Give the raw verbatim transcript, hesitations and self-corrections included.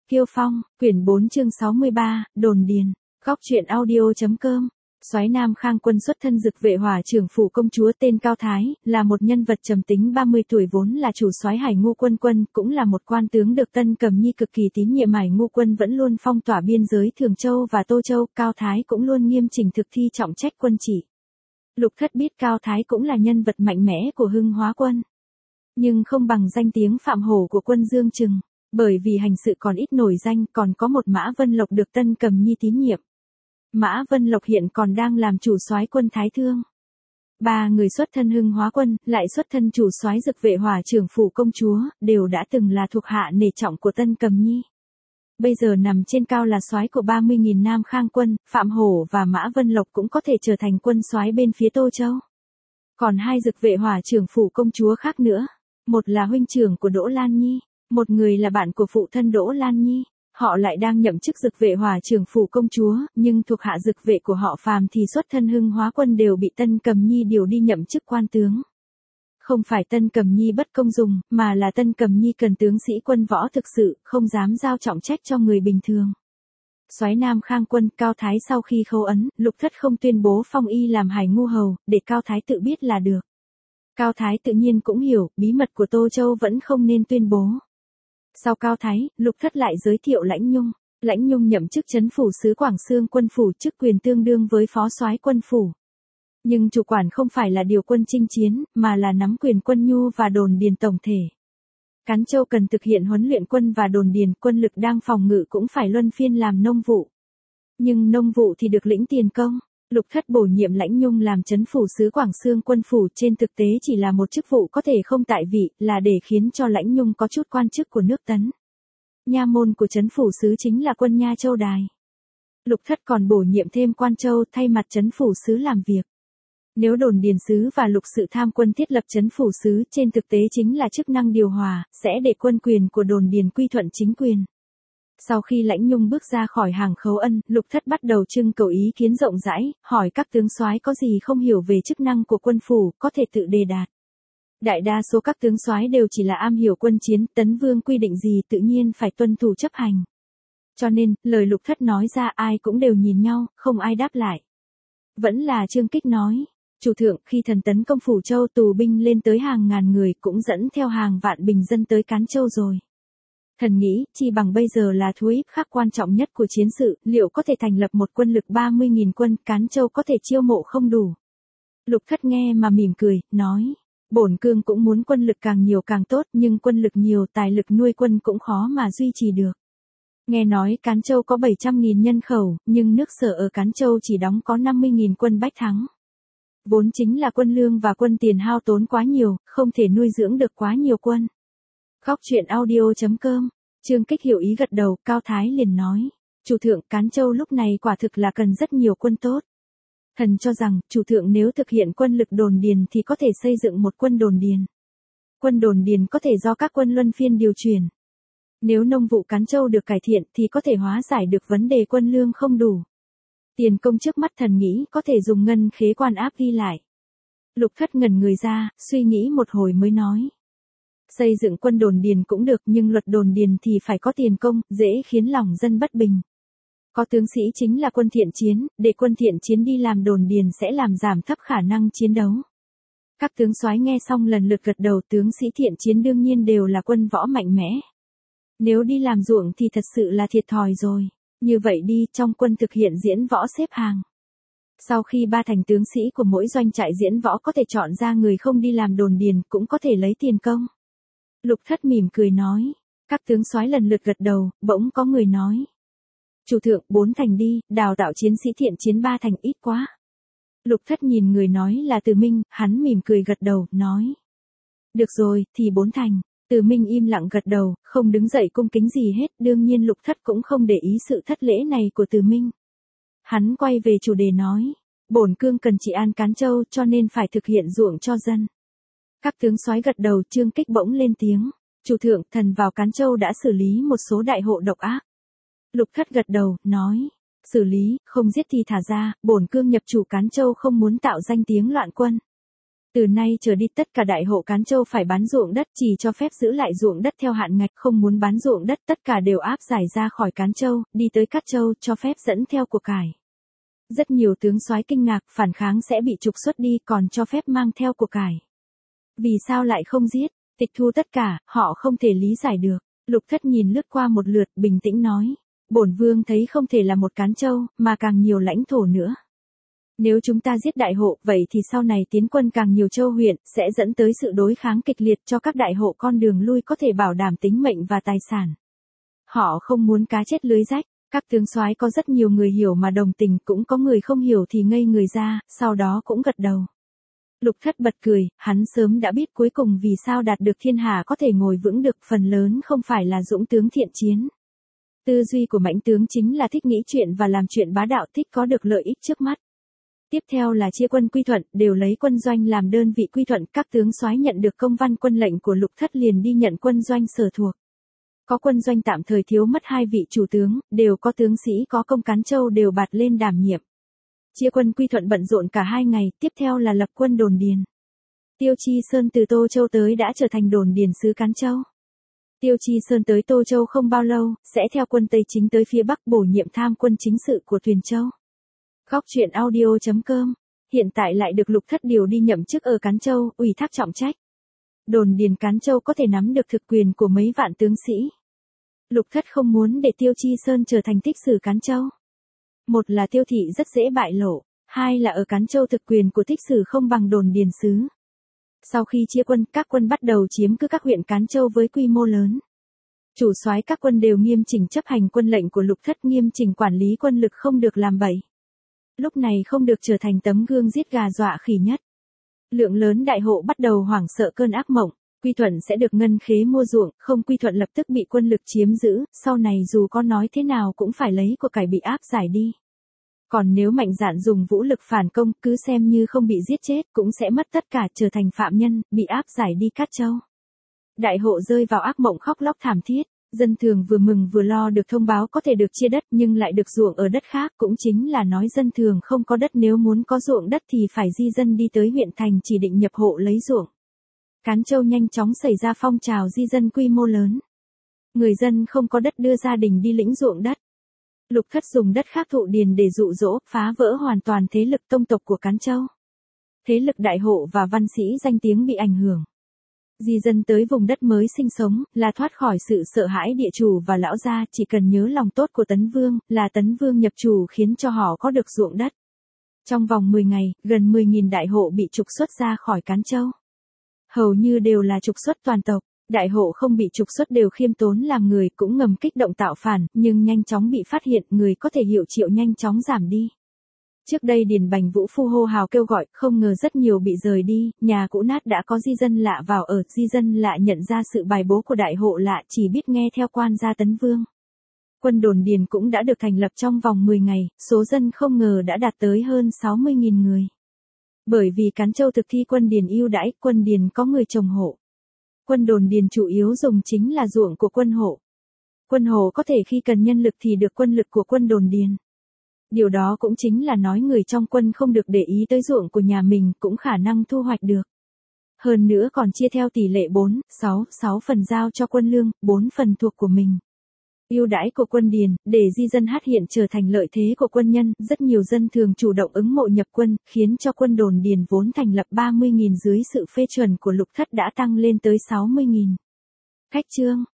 Kiêu Phong, quyển bốn chương sáu mươi ba, Đồn Điền, góc truyện audio.com. Soái Nam Khang Quân xuất thân Dực Vệ Hỏa Trưởng phủ công chúa tên Cao Thái, là một nhân vật trầm tính ba mươi tuổi vốn là chủ soái Hải Ngu Quân quân, cũng là một quan tướng được Tân Cầm Nhi cực kỳ tín nhiệm. Hải Ngu Quân vẫn luôn phong tỏa biên giới Thường Châu và Tô Châu, Cao Thái cũng luôn nghiêm chỉnh thực thi trọng trách quân chỉ. Lục Thất biết Cao Thái cũng là nhân vật mạnh mẽ của Hưng Hóa quân, nhưng không bằng danh tiếng Phạm Hổ của quân Dương Trừng, bởi vì hành sự còn ít nổi danh. Còn có một Mã Vân Lộc được Tân Cầm Nhi tín nhiệm. Mã Vân Lộc hiện còn đang làm chủ soái quân Thái Thương. Ba người xuất thân Hưng Hóa quân, lại xuất thân chủ soái Dực Vệ Hỏa Trưởng phủ công chúa, đều đã từng là thuộc hạ nể trọng của Tân Cầm Nhi. Bây giờ nằm trên cao là soái của ba mươi nghìn Nam Khang quân, Phạm Hổ và Mã Vân Lộc cũng có thể trở thành quân soái bên phía Tô Châu. Còn hai Dực Vệ Hỏa Trưởng phủ công chúa khác nữa, một là huynh trưởng của Đỗ Lan Nhi, một người là bạn của phụ thân Đỗ Lan Nhi. Họ lại đang nhậm chức Dực Vệ Hỏa Trưởng phủ công chúa, nhưng thuộc hạ dực vệ của họ phàm thì xuất thân Hưng Hóa quân đều bị Tân Cầm Nhi điều đi nhậm chức quan tướng. Không phải Tân Cầm Nhi bất công dùng, mà là Tân Cầm Nhi cần tướng sĩ quân võ thực sự, không dám giao trọng trách cho người bình thường. Soái Nam Khang quân Cao Thái sau khi khâu ấn, Lục Thất không tuyên bố phong y làm Hải Ngu hầu, để Cao Thái tự biết là được. Cao Thái tự nhiên cũng hiểu, bí mật của Tô Châu vẫn không nên tuyên bố. Sau Cao Thái, Lục Thất lại giới thiệu Lãnh Nhung. Lãnh Nhung nhậm chức trấn phủ sứ Quảng Xương quân phủ, chức quyền tương đương với phó soái quân phủ. Nhưng chủ quản không phải là điều quân chinh chiến, mà là nắm quyền quân nhu và đồn điền tổng thể. Cán Châu cần thực hiện huấn luyện quân và đồn điền, quân lực đang phòng ngự cũng phải luân phiên làm nông vụ. Nhưng nông vụ thì được lĩnh tiền công. Lục Thất bổ nhiệm Lãnh Nhung làm trấn phủ sứ Quảng Xương quân phủ, trên thực tế chỉ là một chức vụ có thể không tại vị, là để khiến cho Lãnh Nhung có chút quan chức của nước Tấn. Nha môn của trấn phủ sứ chính là quân Nha Châu Đài. Lục Thất còn bổ nhiệm thêm Quan Châu thay mặt trấn phủ sứ làm việc. Nếu đồn điền sứ và lục sự tham quân thiết lập trấn phủ sứ, trên thực tế chính là chức năng điều hòa, sẽ để quân quyền của đồn điền quy thuận chính quyền. Sau khi Lãnh Nhung bước ra khỏi hàng khấu ân, Lục Thất bắt đầu trưng cầu ý kiến rộng rãi, hỏi các tướng soái có gì không hiểu về chức năng của quân phủ, có thể tự đề đạt. Đại đa số các tướng soái đều chỉ là am hiểu quân chiến, Tấn Vương quy định gì tự nhiên phải tuân thủ chấp hành. Cho nên, lời Lục Thất nói ra ai cũng đều nhìn nhau, không ai đáp lại. Vẫn là Trương Kích nói, chủ thượng, khi thần tấn công Phủ Châu tù binh lên tới hàng ngàn người, cũng dẫn theo hàng vạn bình dân tới Cán Châu rồi. Thần nghĩ, chi bằng bây giờ là thu íp khắc quan trọng nhất của chiến sự, liệu có thể thành lập một quân lực ba mươi nghìn quân, Cán Châu có thể chiêu mộ không đủ. Lục Thất nghe mà mỉm cười, nói, bổn cương cũng muốn quân lực càng nhiều càng tốt, nhưng quân lực nhiều, tài lực nuôi quân cũng khó mà duy trì được. Nghe nói Cán Châu có bảy trăm nghìn nhân khẩu, nhưng nước Sở ở Cán Châu chỉ đóng có năm mươi nghìn quân bách thắng. Vốn chính là quân lương và quân tiền hao tốn quá nhiều, không thể nuôi dưỡng được quá nhiều quân. Góc truyện audio.com. Trương Kích hiểu ý gật đầu, Cao Thái liền nói, chủ thượng, Cán Châu lúc này quả thực là cần rất nhiều quân tốt. Thần cho rằng, chủ thượng nếu thực hiện quân lực đồn điền thì có thể xây dựng một quân đồn điền. Quân đồn điền có thể do các quân luân phiên điều chuyển. Nếu nông vụ Cán Châu được cải thiện thì có thể hóa giải được vấn đề quân lương không đủ. Tiền công trước mắt thần nghĩ có thể dùng ngân khế quan áp ghi lại. Lục Thất ngẩn người ra, suy nghĩ một hồi mới nói. Xây dựng quân đồn điền cũng được, nhưng luật đồn điền thì phải có tiền công, dễ khiến lòng dân bất bình. Có tướng sĩ chính là quân thiện chiến, để quân thiện chiến đi làm đồn điền sẽ làm giảm thấp khả năng chiến đấu. Các tướng soái nghe xong lần lượt gật đầu, tướng sĩ thiện chiến đương nhiên đều là quân võ mạnh mẽ. Nếu đi làm ruộng thì thật sự là thiệt thòi rồi. Như vậy đi, trong quân thực hiện diễn võ xếp hàng. Sau khi ba thành tướng sĩ của mỗi doanh trại diễn võ có thể chọn ra người không đi làm đồn điền, cũng có thể lấy tiền công. Lục Thất mỉm cười nói. Các tướng soái lần lượt gật đầu, bỗng có người nói. Chủ thượng, bốn thành đi, đào tạo chiến sĩ thiện chiến ba thành ít quá. Lục Thất nhìn người nói là Từ Minh, hắn mỉm cười gật đầu, nói. Được rồi, thì bốn thành. Từ Minh im lặng gật đầu, không đứng dậy cung kính gì hết, đương nhiên Lục Thất cũng không để ý sự thất lễ này của Từ Minh. Hắn quay về chủ đề nói. Bổn cương cần trị an Cán Châu cho nên phải thực hiện ruộng cho dân. Các tướng soái gật đầu, Trương Kích bỗng lên tiếng. Chủ thượng, thần vào Cán Châu đã xử lý một số đại hộ độc ác. Lục Thất gật đầu, nói. Xử lý, không giết thì thả ra, bổn cương nhập chủ Cán Châu không muốn tạo danh tiếng loạn quân. Từ nay trở đi tất cả đại hộ Cán Châu phải bán ruộng đất, chỉ cho phép giữ lại ruộng đất theo hạn ngạch, không muốn bán ruộng đất tất cả đều áp giải ra khỏi Cán Châu, đi tới Cát Châu, cho phép dẫn theo của cải. Rất nhiều tướng soái kinh ngạc, phản kháng sẽ bị trục xuất đi, còn cho phép mang theo của cải. Vì sao lại không giết, tịch thu tất cả, họ không thể lý giải được. Lục Thất nhìn lướt qua một lượt, bình tĩnh nói, bổn vương thấy không thể là một Cán Châu, mà càng nhiều lãnh thổ nữa. Nếu chúng ta giết đại hộ, vậy thì sau này tiến quân càng nhiều châu huyện, sẽ dẫn tới sự đối kháng kịch liệt cho các đại hộ con đường lui có thể bảo đảm tính mệnh và tài sản. Họ không muốn cá chết lưới rách, các tướng soái có rất nhiều người hiểu mà đồng tình, cũng có người không hiểu thì ngây người ra, sau đó cũng gật đầu. Lục Thất bật cười, hắn sớm đã biết cuối cùng vì sao đạt được thiên hạ có thể ngồi vững được, phần lớn không phải là dũng tướng thiện chiến. Tư duy của mãnh tướng chính là thích nghĩ chuyện và làm chuyện bá đạo, thích có được lợi ích trước mắt. Tiếp theo là chia quân quy thuận, đều lấy quân doanh làm đơn vị quy thuận, các tướng soái nhận được công văn quân lệnh của Lục Thất liền đi nhận quân doanh sở thuộc. Có quân doanh tạm thời thiếu mất hai vị chủ tướng, đều có tướng sĩ có công Cán Châu đều bạt lên đảm nhiệm. Chia quân quy thuận bận rộn cả hai ngày, tiếp theo là lập quân đồn điền. Tiêu Chi Sơn từ Tô Châu tới đã trở thành đồn điền sứ Cán Châu. Tiêu Chi Sơn tới Tô Châu không bao lâu, sẽ theo quân Tây Chính tới phía Bắc bổ nhiệm tham quân chính sự của Tuyền Châu. Góc truyện audio chấm com hiện tại lại được Lục Thất điều đi nhậm chức ở Cán Châu, ủy thác trọng trách. Đồn điền Cán Châu có thể nắm được thực quyền của mấy vạn tướng sĩ. Lục Thất không muốn để Tiêu Chi Sơn trở thành thích sử Cán Châu. Một là Tiêu thị rất dễ bại lộ, hai là ở Cán Châu thực quyền của thích sử không bằng đồn điền sứ. Sau khi chia quân, các quân bắt đầu chiếm cứ các huyện Cán Châu với quy mô lớn. Chủ soái các quân đều nghiêm chỉnh chấp hành quân lệnh của Lục Thất, nghiêm chỉnh quản lý quân lực, không được làm bậy. Lúc này không được trở thành tấm gương giết gà dọa khỉ nhất. Lượng lớn đại hộ bắt đầu hoảng sợ cơn ác mộng, quy thuận sẽ được ngân khế mua ruộng, không quy thuận lập tức bị quân lực chiếm giữ, sau này dù có nói thế nào cũng phải lấy của cải bị áp giải đi. Còn nếu mạnh dạn dùng vũ lực phản công, cứ xem như không bị giết chết, cũng sẽ mất tất cả, trở thành phạm nhân, bị áp giải đi Cát Châu. Đại hộ rơi vào ác mộng khóc lóc thảm thiết. Dân thường vừa mừng vừa lo được thông báo có thể được chia đất nhưng lại được ruộng ở đất khác, cũng chính là nói dân thường không có đất, nếu muốn có ruộng đất thì phải di dân đi tới huyện thành chỉ định nhập hộ lấy ruộng. Cán Châu nhanh chóng xảy ra phong trào di dân quy mô lớn. Người dân không có đất đưa gia đình đi lĩnh ruộng đất. Lục Thất dùng đất khác thụ điền để dụ dỗ, phá vỡ hoàn toàn thế lực tông tộc của Cán Châu. Thế lực đại hộ và văn sĩ danh tiếng bị ảnh hưởng. Di dân tới vùng đất mới sinh sống, là thoát khỏi sự sợ hãi địa chủ và lão gia, chỉ cần nhớ lòng tốt của Tấn Vương, là Tấn Vương nhập chủ khiến cho họ có được ruộng đất. Trong vòng mười ngày, gần mười nghìn đại hộ bị trục xuất ra khỏi Cán Châu. Hầu như đều là trục xuất toàn tộc, đại hộ không bị trục xuất đều khiêm tốn làm người, cũng ngầm kích động tạo phản, nhưng nhanh chóng bị phát hiện, người có thể hiệu triệu nhanh chóng giảm đi. Trước đây Điền Bành Vũ Phu hô hào kêu gọi, không ngờ rất nhiều bị rời đi, nhà cũ nát đã có di dân lạ vào ở, di dân lạ nhận ra sự bài bố của đại hộ lạ, chỉ biết nghe theo quan gia Tấn Vương. Quân đồn điền cũng đã được thành lập trong vòng mười ngày, số dân không ngờ đã đạt tới hơn sáu mươi nghìn người. Bởi vì Cán Châu thực thi quân điền ưu đãi, quân điền có người trồng hộ. Quân đồn điền chủ yếu dùng chính là ruộng của quân hộ. Quân hộ có thể khi cần nhân lực thì được quân lực của quân đồn điền. Điều đó cũng chính là nói người trong quân không được để ý tới ruộng của nhà mình, cũng khả năng thu hoạch được. Hơn nữa còn chia theo tỷ lệ bốn, sáu, sáu phần giao cho quân lương, bốn phần thuộc của mình. Ưu đãi của quân điền, để di dân hát hiện trở thành lợi thế của quân nhân, rất nhiều dân thường chủ động ứng mộ nhập quân, khiến cho quân đồn điền vốn thành lập ba mươi nghìn dưới sự phê chuẩn của Lục Thất đã tăng lên tới sáu mươi nghìn. Khách chương